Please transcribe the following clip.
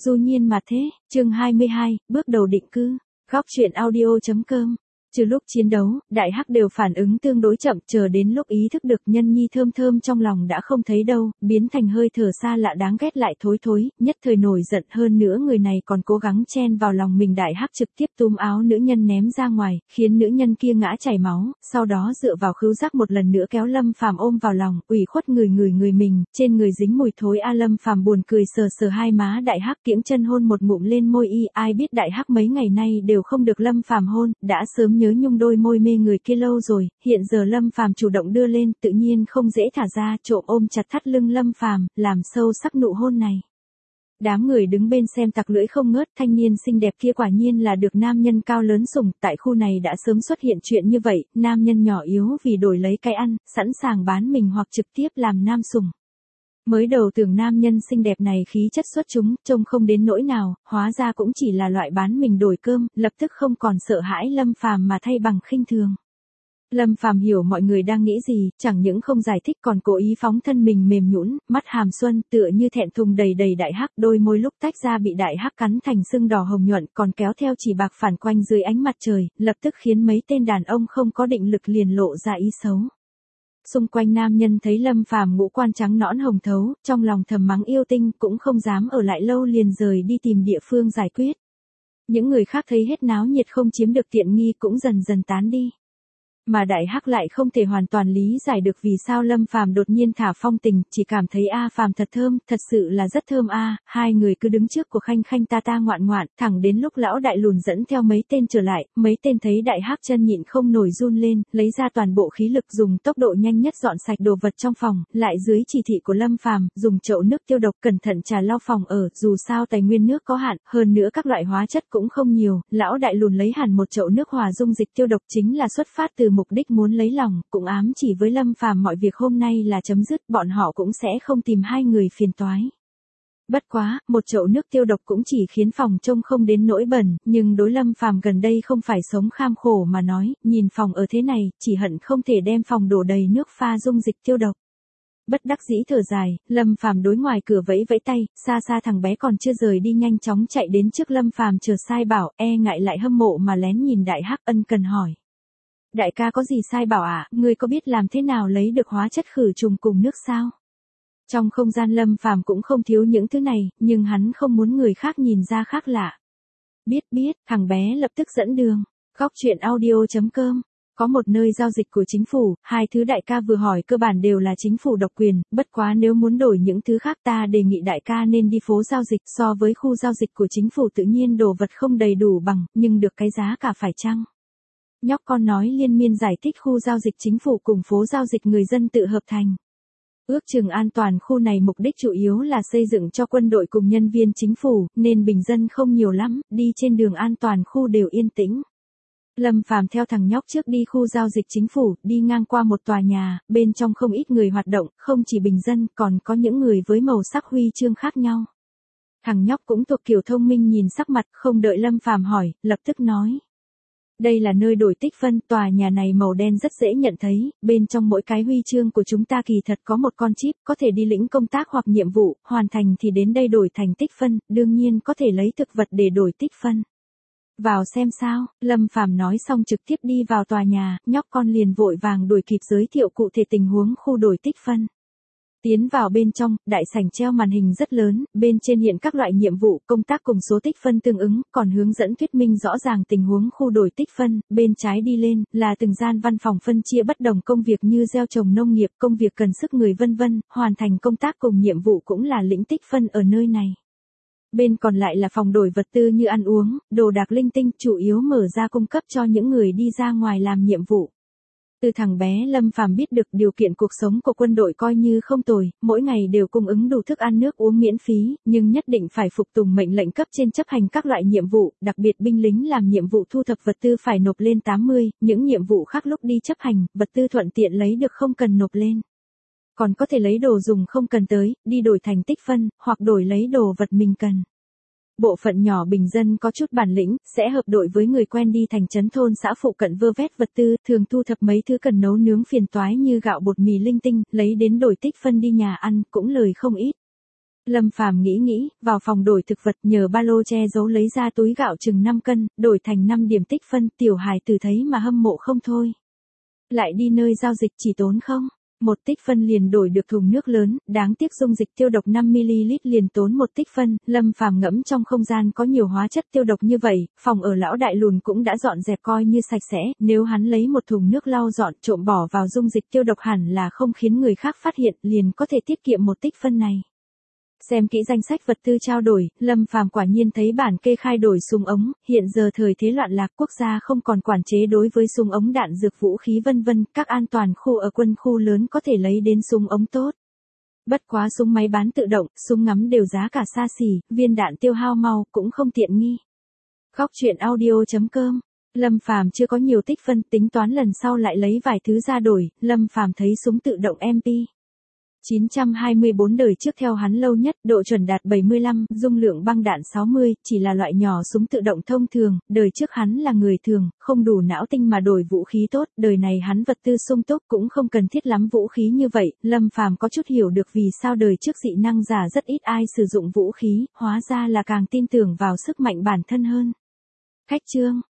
Du nhiên mà thế, chương 22, bước đầu định cư. Góc truyện audio.com. Trừ lúc chiến đấu, đại hắc đều phản ứng tương đối chậm, chờ đến lúc ý thức được nhân nhi thơm thơm trong lòng đã không thấy đâu, biến thành hơi thở xa lạ đáng ghét lại thối thối, nhất thời nổi giận hơn nữa người này còn cố gắng chen vào lòng mình, đại hắc trực tiếp túm áo nữ nhân ném ra ngoài, khiến nữ nhân kia ngã chảy máu, sau đó dựa vào khứu giác một lần nữa kéo Lâm Phàm ôm vào lòng, ủy khuất người mình, trên người dính mùi thối Lâm Phàm buồn cười sờ sờ hai má đại hắc, kiễng chân hôn một ngụm lên môi ai biết đại hắc mấy ngày nay đều không được Lâm Phàm hôn, đã sớm nhớ nhung đôi môi mê người kia lâu rồi, hiện giờ Lâm Phàm chủ động đưa lên, tự nhiên không dễ thả ra, trộm ôm chặt thắt lưng Lâm Phàm, làm sâu sắc nụ hôn này. Đám người đứng bên xem tặc lưỡi không ngớt, thanh niên xinh đẹp kia quả nhiên là được nam nhân cao lớn sủng, tại khu này đã sớm xuất hiện chuyện như vậy, nam nhân nhỏ yếu vì đổi lấy cái ăn, sẵn sàng bán mình hoặc trực tiếp làm nam sủng. Mới đầu tưởng nam nhân xinh đẹp này khí chất xuất chúng, trông không đến nỗi nào, hóa ra cũng chỉ là loại bán mình đổi cơm, lập tức không còn sợ hãi Lâm Phàm mà thay bằng khinh thường. Lâm Phàm hiểu mọi người đang nghĩ gì, chẳng những không giải thích còn cố ý phóng thân mình mềm nhũn, mắt hàm xuân tựa như thẹn thùng đầy đại hắc, đôi môi lúc tách ra bị đại hắc cắn thành sưng đỏ hồng nhuận, còn kéo theo chỉ bạc phản quanh dưới ánh mặt trời, lập tức khiến mấy tên đàn ông không có định lực liền lộ ra ý xấu. Xung quanh nam nhân thấy Lâm Phàm ngũ quan trắng nõn hồng thấu, trong lòng thầm mắng yêu tinh, cũng không dám ở lại lâu liền rời đi tìm địa phương giải quyết. Những người khác thấy hết náo nhiệt không chiếm được tiện nghi cũng dần dần tán đi. Mà đại hắc lại không thể hoàn toàn lý giải được vì sao Lâm Phàm đột nhiên thả phong tình, chỉ cảm thấy Phàm thật thơm, thật sự là rất thơm hai người cứ đứng trước của khanh khanh ta ngoạn ngoạn, thẳng đến lúc lão đại lùn dẫn theo mấy tên trở lại, mấy tên thấy đại hắc chân nhịn không nổi run lên, lấy ra toàn bộ khí lực dùng tốc độ nhanh nhất dọn sạch đồ vật trong phòng, lại dưới chỉ thị của Lâm Phàm, dùng chậu nước tiêu độc cẩn thận trà lau phòng ở, dù sao tài nguyên nước có hạn, hơn nữa các loại hóa chất cũng không nhiều, lão đại lùn lấy hẳn một chậu nước hòa dung dịch tiêu độc chính là xuất phát từ mục đích muốn lấy lòng, cũng ám chỉ với Lâm Phàm mọi việc hôm nay là chấm dứt, bọn họ cũng sẽ không tìm hai người phiền toái. Bất quá, một chậu nước tiêu độc cũng chỉ khiến phòng trông không đến nỗi bẩn, nhưng đối Lâm Phàm gần đây không phải sống kham khổ mà nói, nhìn phòng ở thế này, chỉ hận không thể đem phòng đổ đầy nước pha dung dịch tiêu độc. Bất đắc dĩ thở dài, Lâm Phàm đối ngoài cửa vẫy vẫy tay, xa xa thằng bé còn chưa rời đi nhanh chóng chạy đến trước Lâm Phàm chờ sai bảo, ngại lại hâm mộ mà lén nhìn đại hắc, ân cần hỏi. Đại ca có gì sai bảo ngươi có biết làm thế nào lấy được hóa chất khử trùng cùng nước sao? Trong không gian Lâm Phàm cũng không thiếu những thứ này, nhưng hắn không muốn người khác nhìn ra khác lạ. Biết, thằng bé lập tức dẫn đường. Góc truyện audio.com. Có một nơi giao dịch của chính phủ, hai thứ đại ca vừa hỏi cơ bản đều là chính phủ độc quyền, bất quá nếu muốn đổi những thứ khác ta đề nghị đại ca nên đi phố giao dịch, so với khu giao dịch của chính phủ tự nhiên đồ vật không đầy đủ bằng, nhưng được cái giá cả phải chăng? Nhóc con nói liên miên giải thích khu giao dịch chính phủ cùng phố giao dịch người dân tự hợp thành. Ước chừng an toàn khu này mục đích chủ yếu là xây dựng cho quân đội cùng nhân viên chính phủ, nên bình dân không nhiều lắm, đi trên đường an toàn khu đều yên tĩnh. Lâm Phàm theo thằng nhóc trước đi khu giao dịch chính phủ, đi ngang qua một tòa nhà, bên trong không ít người hoạt động, không chỉ bình dân, còn có những người với màu sắc huy chương khác nhau. Thằng nhóc cũng thuộc kiểu thông minh, nhìn sắc mặt, không đợi Lâm Phàm hỏi, lập tức nói. Đây là nơi đổi tích phân, tòa nhà này màu đen rất dễ nhận thấy, bên trong mỗi cái huy chương của chúng ta kỳ thật có một con chip, có thể đi lĩnh công tác hoặc nhiệm vụ, hoàn thành thì đến đây đổi thành tích phân, đương nhiên có thể lấy thực vật để đổi tích phân. Vào xem sao, Lâm Phàm nói xong trực tiếp đi vào tòa nhà, nhóc con liền vội vàng đuổi kịp giới thiệu cụ thể tình huống khu đổi tích phân. Tiến vào bên trong, đại sảnh treo màn hình rất lớn, bên trên hiện các loại nhiệm vụ, công tác cùng số tích phân tương ứng, còn hướng dẫn thuyết minh rõ ràng tình huống khu đổi tích phân, bên trái đi lên, là từng gian văn phòng phân chia bất đồng công việc như gieo trồng nông nghiệp, công việc cần sức người vân vân, hoàn thành công tác cùng nhiệm vụ cũng là lĩnh tích phân ở nơi này. Bên còn lại là phòng đổi vật tư như ăn uống, đồ đạc linh tinh, chủ yếu mở ra cung cấp cho những người đi ra ngoài làm nhiệm vụ. Từ thằng bé Lâm Phàm biết được điều kiện cuộc sống của quân đội coi như không tồi, mỗi ngày đều cung ứng đủ thức ăn nước uống miễn phí, nhưng nhất định phải phục tùng mệnh lệnh cấp trên chấp hành các loại nhiệm vụ, đặc biệt binh lính làm nhiệm vụ thu thập vật tư phải nộp lên 80, những nhiệm vụ khác lúc đi chấp hành, vật tư thuận tiện lấy được không cần nộp lên. Còn có thể lấy đồ dùng không cần tới, đi đổi thành tích phân, hoặc đổi lấy đồ vật mình cần. Bộ phận nhỏ bình dân có chút bản lĩnh, sẽ hợp đội với người quen đi thành trấn thôn xã phụ cận vơ vét vật tư, thường thu thập mấy thứ cần nấu nướng phiền toái như gạo bột mì linh tinh, lấy đến đổi tích phân đi nhà ăn, cũng lời không ít. Lâm Phàm nghĩ, vào phòng đổi thực vật nhờ ba lô che giấu lấy ra túi gạo chừng 5 cân, đổi thành 5 điểm tích phân, tiểu hài tử thấy mà hâm mộ không thôi. Lại đi nơi giao dịch chỉ tốn không? Một tích phân liền đổi được thùng nước lớn, đáng tiếc dung dịch tiêu độc 5ml liền tốn một tích phân, Lâm Phàm ngẫm trong không gian có nhiều hóa chất tiêu độc như vậy, phòng ở lão đại lùn cũng đã dọn dẹp coi như sạch sẽ, nếu hắn lấy một thùng nước lau dọn trộm bỏ vào dung dịch tiêu độc hẳn là không khiến người khác phát hiện, liền có thể tiết kiệm một tích phân này. Xem kỹ danh sách vật tư trao đổi, Lâm Phàm quả nhiên thấy bản kê khai đổi súng ống, hiện giờ thời thế loạn lạc quốc gia không còn quản chế đối với súng ống đạn dược vũ khí vân vân, các an toàn khu ở quân khu lớn có thể lấy đến súng ống tốt. Bất quá súng máy bán tự động, súng ngắm đều giá cả xa xỉ, viên đạn tiêu hao mau, cũng không tiện nghi. Góc truyện audio.com. Lâm Phàm chưa có nhiều tích phân, tính toán lần sau lại lấy vài thứ ra đổi, Lâm Phàm thấy súng tự động MP 924 đời trước theo hắn lâu nhất, độ chuẩn đạt 75, dung lượng băng đạn 60, chỉ là loại nhỏ súng tự động thông thường, đời trước hắn là người thường, không đủ não tinh mà đổi vũ khí tốt, đời này hắn vật tư sung túc cũng không cần thiết lắm vũ khí như vậy, Lâm Phàm có chút hiểu được vì sao đời trước dị năng giả rất ít ai sử dụng vũ khí, hóa ra là càng tin tưởng vào sức mạnh bản thân hơn. Khách chương